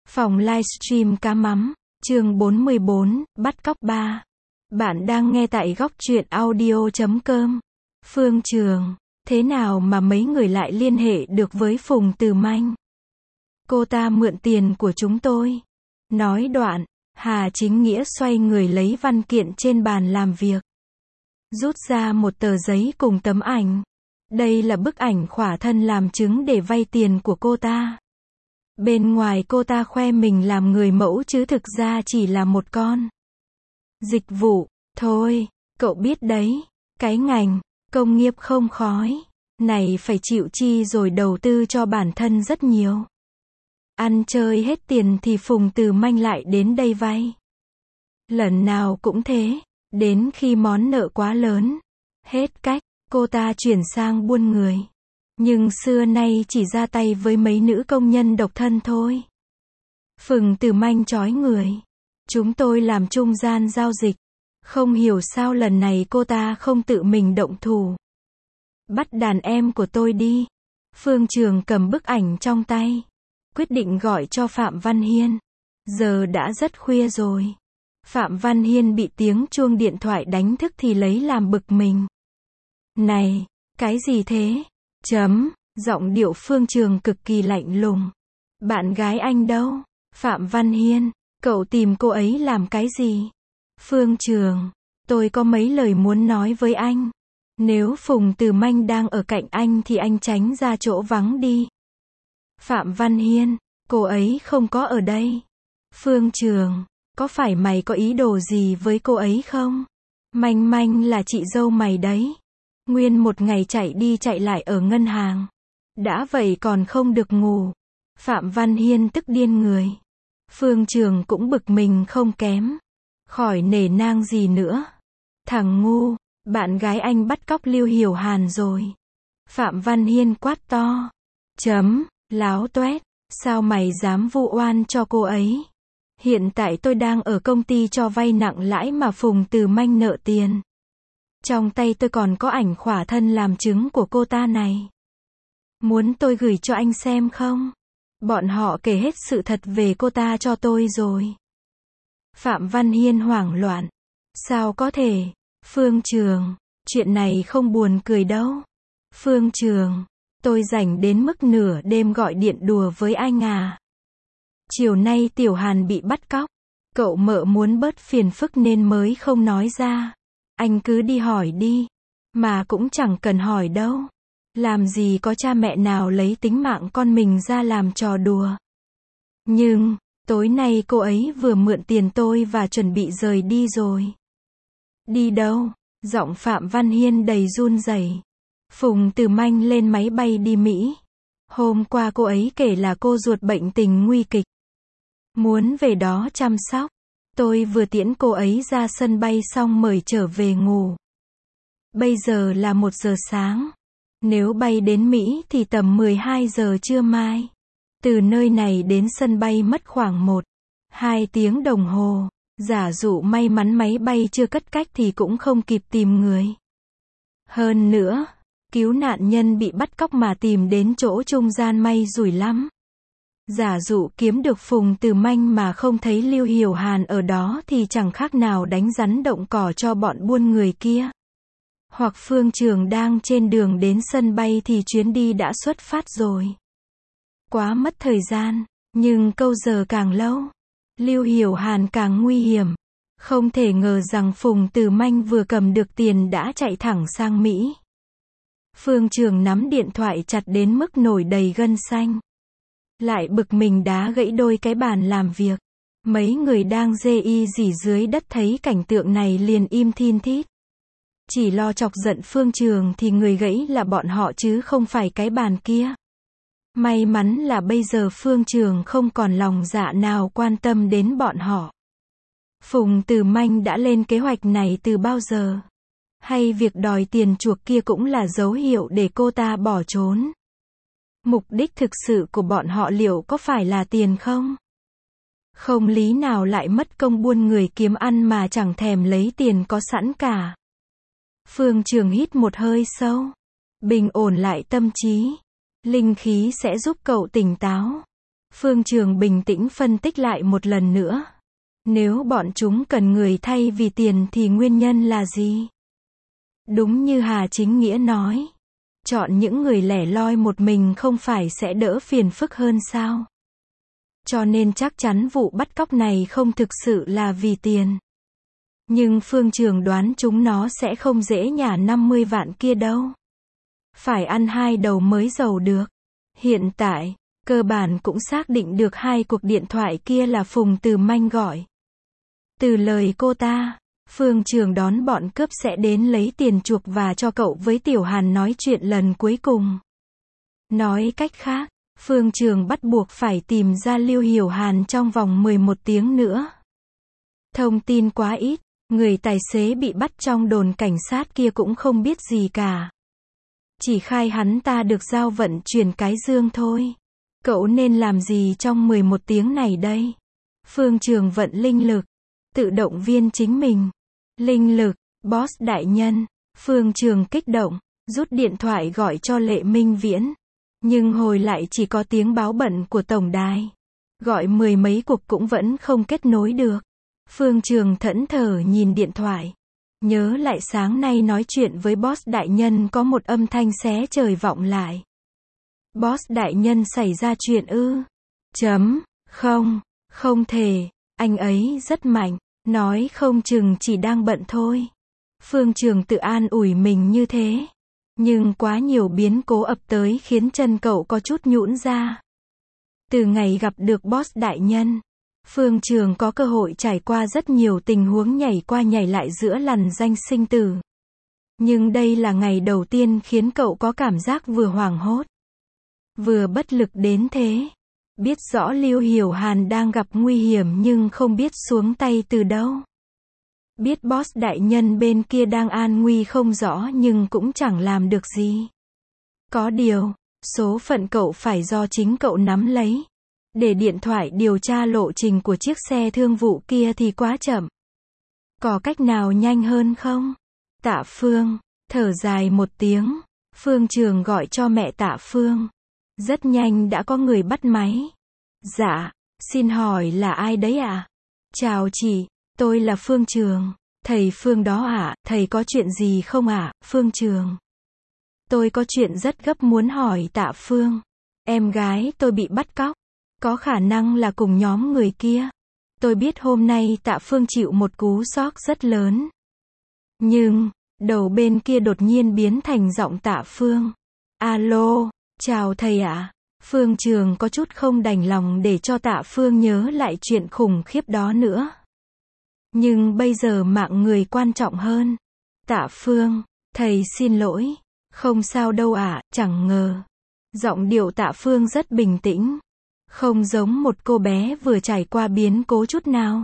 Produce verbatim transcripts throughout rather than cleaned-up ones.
Phòng livestream cá mắm, chương bốn mươi bốn, bắt cóc ba. Bạn đang nghe tại góc truyện audio chấm com. Phương Trường, thế nào mà mấy người lại liên hệ được với Phùng Từ Manh? Cô ta mượn tiền của chúng tôi. Nói đoạn, Hà Chính Nghĩa xoay người lấy văn kiện trên bàn làm việc. Rút ra một tờ giấy cùng tấm ảnh. Đây là bức ảnh khỏa thân làm chứng để vay tiền của cô ta. Bên ngoài cô ta khoe mình làm người mẫu chứ thực ra chỉ là một con dịch vụ. Thôi, cậu biết đấy, cái ngành công nghiệp không khói này phải chịu chi rồi đầu tư cho bản thân rất nhiều. Ăn chơi hết tiền thì Phùng Từ Manh lại đến đây vay. Lần nào cũng thế, đến khi món nợ quá lớn, hết cách, cô ta chuyển sang buôn người. Nhưng xưa nay chỉ ra tay với mấy nữ công nhân độc thân thôi. Phùng Từ Manh chói người. Chúng tôi làm trung gian giao dịch. Không hiểu sao lần này cô ta không tự mình động thủ. Bắt đàn em của tôi đi. Phương Trường cầm bức ảnh trong tay. Quyết định gọi cho Phạm Văn Hiên. Giờ đã rất khuya rồi. Phạm Văn Hiên bị tiếng chuông điện thoại đánh thức thì lấy làm bực mình. Này, cái gì thế? Chấm, giọng điệu Phương Trường cực kỳ lạnh lùng. Bạn gái anh đâu? Phạm Văn Hiên, cậu tìm cô ấy làm cái gì? Phương Trường, tôi có mấy lời muốn nói với anh. Nếu Phùng Từ Manh đang ở cạnh anh thì anh tránh ra chỗ vắng đi. Phạm Văn Hiên, cô ấy không có ở đây. Phương Trường, có phải mày có ý đồ gì với cô ấy không? Manh Manh là chị dâu mày đấy. Nguyên một ngày chạy đi chạy lại ở ngân hàng. Đã vậy còn không được ngủ. Phạm Văn Hiên tức điên người. Phương Trường cũng bực mình không kém. Khỏi nể nang gì nữa. Thằng ngu, bạn gái anh bắt cóc Lưu Hiểu Hàn rồi. Phạm Văn Hiên quát to. Chấm, láo toét, sao mày dám vu oan cho cô ấy? Hiện tại tôi đang ở công ty cho vay nặng lãi mà Phùng Từ Manh nợ tiền. Trong tay tôi còn có ảnh khỏa thân làm chứng của cô ta này. Muốn tôi gửi cho anh xem không? Bọn họ kể hết sự thật về cô ta cho tôi rồi. Phạm Văn Hiên hoảng loạn. Sao có thể? Phương Trường, chuyện này không buồn cười đâu. Phương Trường, tôi rảnh đến mức nửa đêm gọi điện đùa với anh à. Chiều nay Tiểu Hàn bị bắt cóc. Cậu mợ muốn bớt phiền phức nên mới không nói ra. Anh cứ đi hỏi đi. Mà cũng chẳng cần hỏi đâu. Làm gì có cha mẹ nào lấy tính mạng con mình ra làm trò đùa. Nhưng, tối nay cô ấy vừa mượn tiền tôi và chuẩn bị rời đi rồi. Đi đâu? Giọng Phạm Văn Hiên đầy run rẩy. Phùng Từ Manh lên máy bay đi Mỹ. Hôm qua cô ấy kể là cô ruột bệnh tình nguy kịch. Muốn về đó chăm sóc. Tôi vừa tiễn cô ấy ra sân bay xong mời trở về ngủ. Bây giờ là một giờ sáng. Nếu bay đến Mỹ thì tầm mười hai giờ trưa mai. Từ nơi này đến sân bay mất khoảng một, hai tiếng đồng hồ. Giả dụ may mắn máy bay chưa cất cách thì cũng không kịp tìm người. Hơn nữa, cứu nạn nhân bị bắt cóc mà tìm đến chỗ trung gian may rủi lắm. Giả dụ kiếm được Phùng Từ Manh mà không thấy Lưu Hiểu Hàn ở đó thì chẳng khác nào đánh rắn động cỏ cho bọn buôn người kia. Hoặc Phương Trường đang trên đường đến sân bay thì chuyến đi đã xuất phát rồi. Quá mất thời gian, nhưng câu giờ càng lâu, Lưu Hiểu Hàn càng nguy hiểm. Không thể ngờ rằng Phùng Từ Manh vừa cầm được tiền đã chạy thẳng sang Mỹ. Phương Trường nắm điện thoại chặt đến mức nổi đầy gân xanh. Lại bực mình đá gãy đôi cái bàn làm việc. Mấy người đang dê y dỉ dưới đất thấy cảnh tượng này liền im thin thít. Chỉ lo chọc giận Phương Trường thì người gãy là bọn họ chứ không phải cái bàn kia. May mắn là bây giờ Phương Trường không còn lòng dạ nào quan tâm đến bọn họ. Phùng Từ Manh đã lên kế hoạch này từ bao giờ? Hay việc đòi tiền chuộc kia cũng là dấu hiệu để cô ta bỏ trốn? Mục đích thực sự của bọn họ liệu có phải là tiền không? Không lý nào lại mất công buôn người kiếm ăn mà chẳng thèm lấy tiền có sẵn cả. Phương Trường hít một hơi sâu. Bình ổn lại tâm trí. Linh khí sẽ giúp cậu tỉnh táo. Phương Trường bình tĩnh phân tích lại một lần nữa. Nếu bọn chúng cần người thay vì tiền thì nguyên nhân là gì? Đúng như Hà Chính Nghĩa nói. Chọn những người lẻ loi một mình không phải sẽ đỡ phiền phức hơn sao? Cho nên chắc chắn vụ bắt cóc này không thực sự là vì tiền. Nhưng Phương Trường đoán chúng nó sẽ không dễ nhả năm mươi vạn kia đâu. Phải ăn hai đầu mới giàu được. Hiện tại, cơ bản cũng xác định được hai cuộc điện thoại kia là Phùng Từ Manh gọi. Từ lời cô ta, Phương Trường đón bọn cướp sẽ đến lấy tiền chuộc và cho cậu với Tiểu Hàn nói chuyện lần cuối cùng. Nói cách khác, Phương Trường bắt buộc phải tìm ra Lưu Hiểu Hàn trong vòng mười một tiếng nữa. Thông tin quá ít, người tài xế bị bắt trong đồn cảnh sát kia cũng không biết gì cả. Chỉ khai hắn ta được giao vận chuyển cái dương thôi. Cậu nên làm gì trong mười một tiếng này đây? Phương Trường vận linh lực, tự động viên chính mình. Linh lực, boss đại nhân. Phương Trường kích động, rút điện thoại gọi cho Lệ Minh Viễn. Nhưng hồi lại chỉ có tiếng báo bận của tổng đài. Gọi mười mấy cuộc cũng vẫn không kết nối được. Phương Trường thẫn thờ nhìn điện thoại. Nhớ lại sáng nay nói chuyện với boss đại nhân có một âm thanh xé trời vọng lại. Boss đại nhân xảy ra chuyện ư? Chấm, không, không thể, anh ấy rất mạnh, nói không chừng chỉ đang bận thôi. Phương Trường tự an ủi mình như thế. Nhưng quá nhiều biến cố ập tới khiến chân cậu có chút nhũn ra. Từ ngày gặp được boss đại nhân, Phương Trường có cơ hội trải qua rất nhiều tình huống nhảy qua nhảy lại giữa lằn ranh sinh tử. Nhưng đây là ngày đầu tiên khiến cậu có cảm giác vừa hoảng hốt, vừa bất lực đến thế. Biết rõ Lưu Hiểu Hàn đang gặp nguy hiểm nhưng không biết xuống tay từ đâu. Biết boss đại nhân bên kia đang an nguy không rõ nhưng cũng chẳng làm được gì. Có điều, số phận cậu phải do chính cậu nắm lấy. Để điện thoại điều tra lộ trình của chiếc xe thương vụ kia thì quá chậm. Có cách nào nhanh hơn không? Tạ Phương, thở dài một tiếng. Phương Trường gọi cho mẹ Tạ Phương. Rất nhanh đã có người bắt máy. Dạ, xin hỏi là ai đấy ạ? À? Chào chị, tôi là Phương Trường. Thầy Phương đó ạ, à? Thầy có chuyện gì không ạ? À? Phương Trường. Tôi có chuyện rất gấp muốn hỏi Tạ Phương. Em gái tôi bị bắt cóc. Có khả năng là cùng nhóm người kia. Tôi biết hôm nay Tạ Phương chịu một cú sốc rất lớn. Nhưng, đầu bên kia đột nhiên biến thành giọng Tạ Phương. Alo, chào thầy ạ. À? Phương Trường có chút không đành lòng để cho Tạ Phương nhớ lại chuyện khủng khiếp đó nữa. Nhưng bây giờ mạng người quan trọng hơn. Tạ Phương, thầy xin lỗi. Không sao đâu ạ, à, chẳng ngờ. Giọng điệu Tạ Phương rất bình tĩnh. Không giống một cô bé vừa trải qua biến cố chút nào.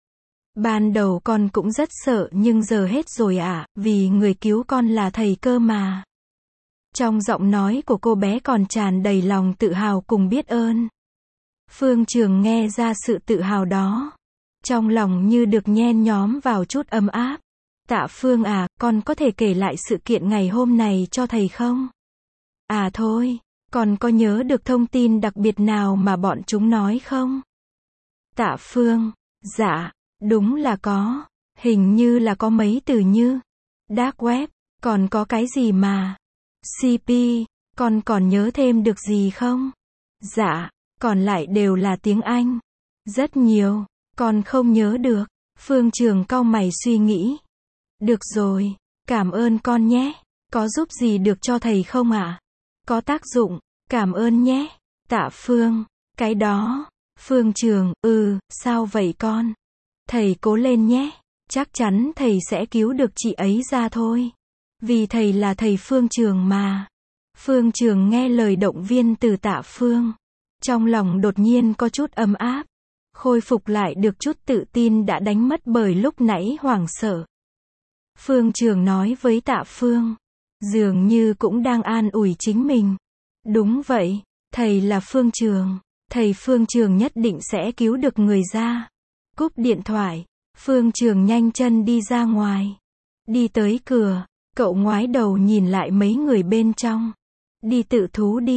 Ban đầu con cũng rất sợ nhưng giờ hết rồi ạ, à, vì người cứu con là thầy cơ mà. Trong giọng nói của cô bé còn tràn đầy lòng tự hào cùng biết ơn. Phương Trường nghe ra sự tự hào đó. Trong lòng như được nhen nhóm vào chút ấm áp. Tạ Phương à, con có thể kể lại sự kiện ngày hôm này cho thầy không? À thôi, con có nhớ được thông tin đặc biệt nào mà bọn chúng nói không? Tạ Phương, dạ, đúng là có. Hình như là có mấy từ như dark web, còn có cái gì mà xê pê, con còn nhớ thêm được gì không? Dạ, còn lại đều là tiếng Anh. Rất nhiều, con không nhớ được. Phương Trường cau mày suy nghĩ. Được rồi, cảm ơn con nhé. Có giúp gì được cho thầy không ạ? À? Có tác dụng, cảm ơn nhé. Tạ Phương, cái đó. Phương Trường, ừ, sao vậy con? Thầy cố lên nhé. Chắc chắn thầy sẽ cứu được chị ấy ra thôi. Vì thầy là thầy Phương Trường mà. Phương Trường nghe lời động viên từ Tạ Phương. Trong lòng đột nhiên có chút ấm áp. Khôi phục lại được chút tự tin đã đánh mất bởi lúc nãy hoảng sợ. Phương Trường nói với Tạ Phương. Dường như cũng đang an ủi chính mình. Đúng vậy, thầy là Phương Trường. Thầy Phương Trường nhất định sẽ cứu được người ra. Cúp điện thoại, Phương Trường nhanh chân đi ra ngoài. Đi tới cửa, cậu ngoái đầu nhìn lại mấy người bên trong. Đi tự thú đi,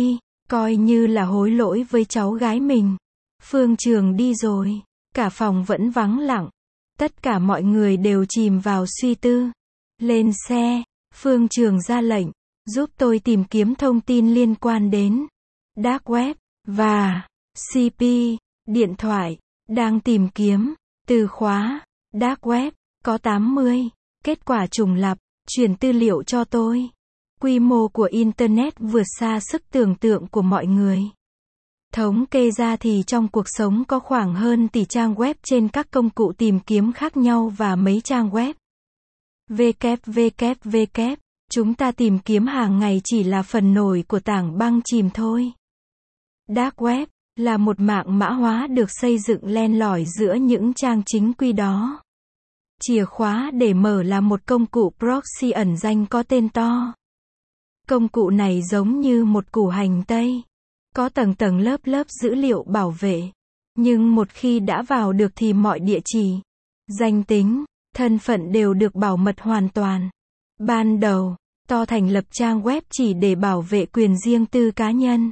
Coi như là hối lỗi với cháu gái mình. Phương Trường đi rồi. Cả phòng vẫn vắng lặng. Tất cả mọi người đều chìm vào suy tư. Lên xe, Phương Trường ra lệnh, giúp tôi tìm kiếm thông tin liên quan đến Dark Web và xê pê, điện thoại, đang tìm kiếm, từ khóa, Dark Web, có tám mươi, kết quả trùng lặp, truyền tư liệu cho tôi. Quy mô của Internet vượt xa sức tưởng tượng của mọi người. Thống kê ra thì trong cuộc sống có khoảng hơn tỷ trang web trên các công cụ tìm kiếm khác nhau và mấy trang web. www, chúng ta tìm kiếm hàng ngày chỉ là phần nổi của tảng băng chìm thôi. Dark Web là một mạng mã hóa được xây dựng len lỏi giữa những trang chính quy đó. Chìa khóa để mở là một công cụ proxy ẩn danh có tên to. Công cụ này giống như một củ hành tây, có tầng tầng lớp lớp dữ liệu bảo vệ. Nhưng một khi đã vào được thì mọi địa chỉ, danh tính, thân phận đều được bảo mật hoàn toàn. Ban đầu, To thành lập trang web chỉ để bảo vệ quyền riêng tư cá nhân.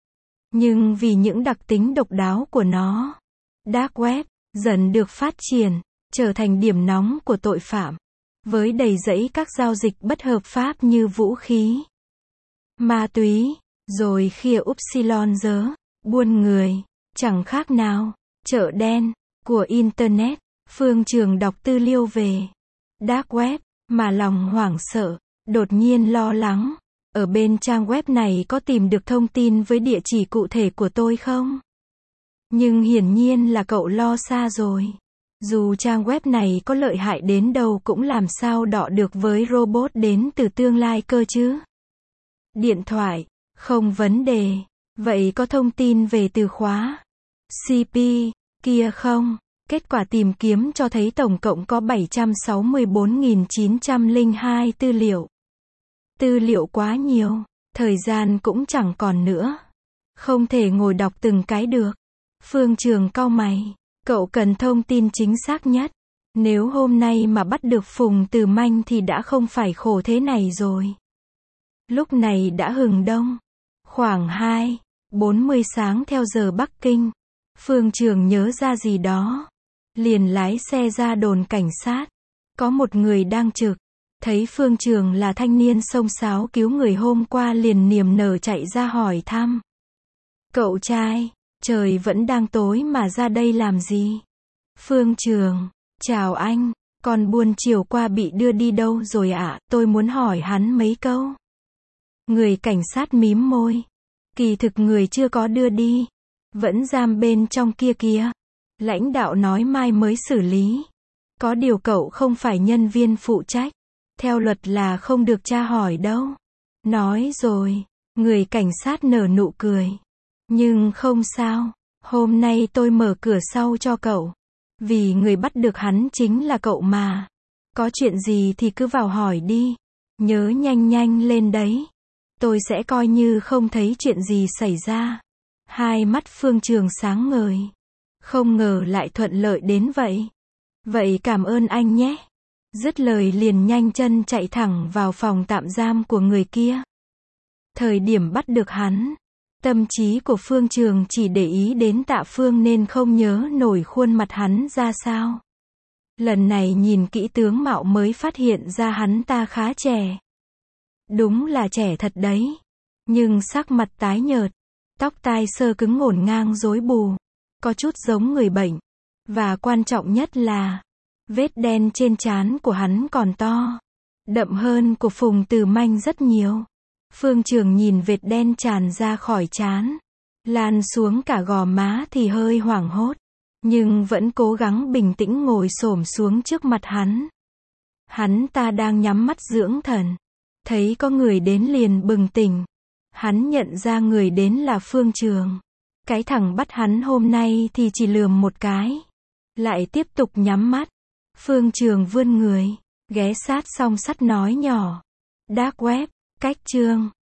Nhưng vì những đặc tính độc đáo của nó, Dark Web dần được phát triển, trở thành điểm nóng của tội phạm, với đầy rẫy các giao dịch bất hợp pháp như vũ khí, ma túy, rồi khia upsilon dớ, buôn người, chẳng khác nào chợ đen của Internet. Phương Trường đọc tư liệu về Dark Web, mà lòng hoảng sợ, đột nhiên lo lắng. Ở bên trang web này có tìm được thông tin với địa chỉ cụ thể của tôi không? Nhưng hiển nhiên là cậu lo xa rồi. Dù trang web này có lợi hại đến đâu cũng làm sao đọ được với robot đến từ tương lai cơ chứ. Điện thoại, không vấn đề. Vậy có thông tin về từ khóa xê pê kia không? Kết quả tìm kiếm cho thấy tổng cộng có bảy trăm sáu mươi tư nghìn chín trăm lẻ hai tư liệu. Tư liệu quá nhiều, thời gian cũng chẳng còn nữa. Không thể ngồi đọc từng cái được. Phương Trường cau mày, cậu cần thông tin chính xác nhất. Nếu hôm nay mà bắt được Phùng Từ Manh thì đã không phải khổ thế này rồi. Lúc này đã hừng đông, khoảng hai, bốn mươi sáng theo giờ Bắc Kinh. Phương Trường nhớ ra gì đó, liền lái xe ra đồn cảnh sát. Có một người đang trực, thấy Phương Trường là thanh niên xông xáo cứu người hôm qua liền niềm nở chạy ra hỏi thăm. Cậu trai, trời vẫn đang tối mà ra đây làm gì? Phương Trường, chào anh, con buôn chiều qua bị đưa đi đâu rồi ạ? À? Tôi muốn hỏi hắn mấy câu. Người cảnh sát mím môi. Kỳ thực người chưa có đưa đi, vẫn giam bên trong kia kìa. Lãnh đạo nói mai mới xử lý. Có điều cậu không phải nhân viên phụ trách. Theo luật là không được tra hỏi đâu. Nói rồi, người cảnh sát nở nụ cười. Nhưng không sao, hôm nay tôi mở cửa sau cho cậu. Vì người bắt được hắn chính là cậu mà. Có chuyện gì thì cứ vào hỏi đi. Nhớ nhanh nhanh lên đấy. Tôi sẽ coi như không thấy chuyện gì xảy ra. Hai mắt Phương Trường sáng ngời. Không ngờ lại thuận lợi đến vậy. Vậy cảm ơn anh nhé. Dứt lời liền nhanh chân chạy thẳng vào phòng tạm giam của người kia. Thời điểm bắt được hắn, tâm trí của Phương Trường chỉ để ý đến Tạ Phương nên không nhớ nổi khuôn mặt hắn ra sao. Lần này nhìn kỹ tướng mạo mới phát hiện ra hắn ta khá trẻ. Đúng là trẻ thật đấy. Nhưng sắc mặt tái nhợt, tóc tai sơ cứng ngổn ngang rối bù, có chút giống người bệnh. Và quan trọng nhất là vết đen trên trán của hắn còn to, đậm hơn của Phùng Từ Manh rất nhiều. Phương Trường nhìn vệt đen tràn ra khỏi trán, lan xuống cả gò má thì hơi hoảng hốt, nhưng vẫn cố gắng bình tĩnh ngồi xổm xuống trước mặt hắn. Hắn ta đang nhắm mắt dưỡng thần, thấy có người đến liền bừng tỉnh. Hắn nhận ra người đến là Phương Trường. Cái thằng bắt hắn hôm nay thì chỉ lườm một cái, lại tiếp tục nhắm mắt. Phương Trường vươn người, ghé sát song sắt nói nhỏ. Dark Web, cách chương.